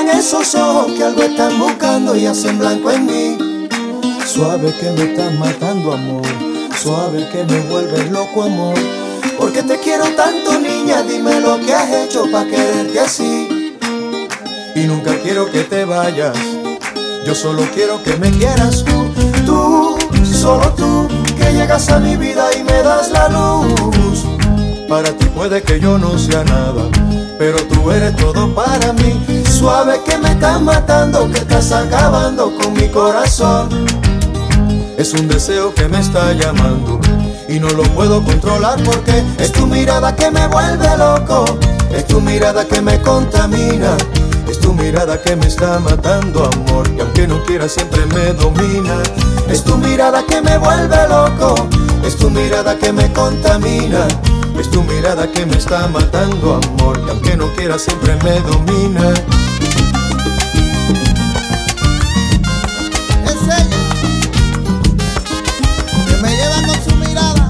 brillan esos ojos que algo están buscando y hacen blanco en mí. Suave que me estás matando, amor. Suave que me vuelves loco, amor. Porque te quiero tanto, niña, dime lo que has hecho pa' quererte así. Y nunca quiero que te vayas, yo solo quiero que me quieras tú. Tú, solo tú, que llegas a mi vida y me das la luz. Para ti puede que yo no sea nada, pero tú eres todo para mí. Suave que me estás matando, que estás acabando con mi corazón. Es un deseo que me está llamando y no lo puedo controlar porque es tu mirada que me vuelve loco. Es tu mirada que me contamina. Es tu mirada que me está matando, amor, y aunque no quiera siempre me domina. Es tu mirada que me vuelve loco. Es tu mirada que me contamina. Es tu mirada que me está matando, amor, y aunque no quiera siempre me domina. Es ella que me lleva con su mirada.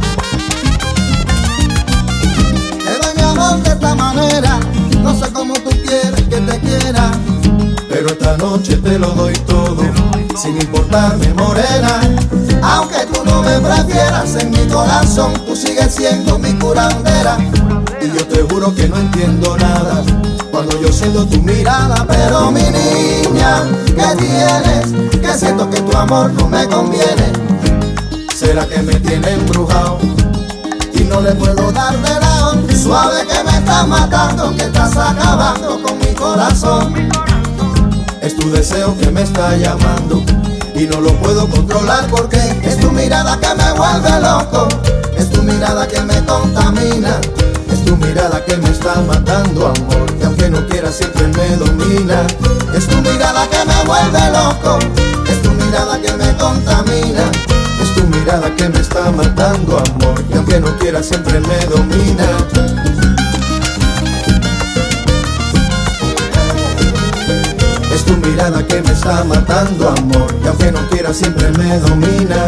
Te doy mi amor de esta manera. No sé cómo tú quieres que te quiera, pero esta noche te lo doy todo, sin importarme, morena. Aunque tú no me prefieras, en mi corazón tú sigues siendo mi curandera. Y yo te juro que no entiendo nada cuando yo siento tu mirada. Pero mi niña, ¿qué tienes? Que siento que tu amor no me conviene. ¿Será que me tiene embrujado y no le puedo dar de lado? Suave que me estás matando, que estás acabando con mi corazón. Es tu deseo que me está llamando y no lo puedo controlar porque es tu mirada que me vuelve loco. Es tu mirada que me contamina. Es tu mirada que me está matando, amor, y aunque no quiera siempre me domina. Es tu mirada que me vuelve loco. Es tu mirada que me contamina. Es tu mirada que me está matando, amor, y aunque no quiera siempre me domina. Es tu mirada que me está matando, amor, y aunque no quiera siempre me domina.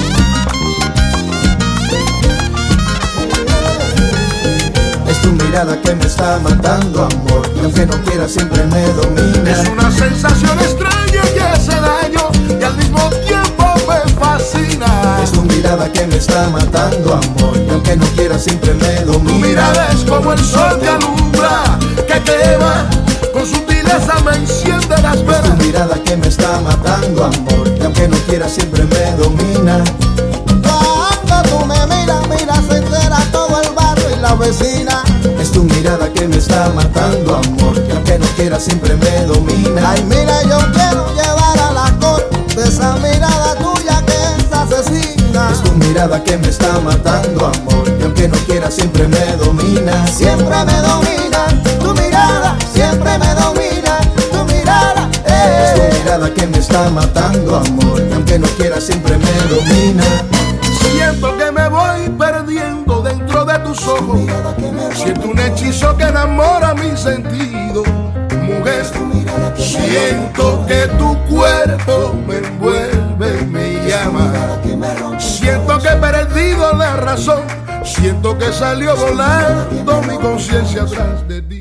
Es tu mirada que me está matando, amor, y aunque no quiera siempre me domina. Es una sensación extraña que hace daño y al mismo tiempo me fascina. Es tu mirada que me está matando, amor, y aunque no quiera siempre me domina. Tu mirada es como el sol que alumbra, que quema, con sutileza me enciende las venas. Es tu mirada que me está matando, amor, y aunque no quiera siempre me domina. Cuando tú me miras, se entera todo el barrio y la vecina. Es tu mirada que me está matando, amor, y aunque no quiera siempre me domina. Ay, mira, yo quiero llevar a la corte esa mirada tuya que es asesina. Es tu mirada que me está matando, amor, y aunque no quiera siempre me domina. Siempre me domina tu mirada, siempre me domina tu mirada. Es tu mirada que me está matando, amor, y aunque no quiera siempre me domina. Siento que me voy perdiendo dentro de tus ojos. Siento un hechizo que enamora mi sentido. Mujer, siento que tu cuerpo me envuelve y me llama. Siento que he perdido la razón. Siento que salió volando mi conciencia atrás de ti.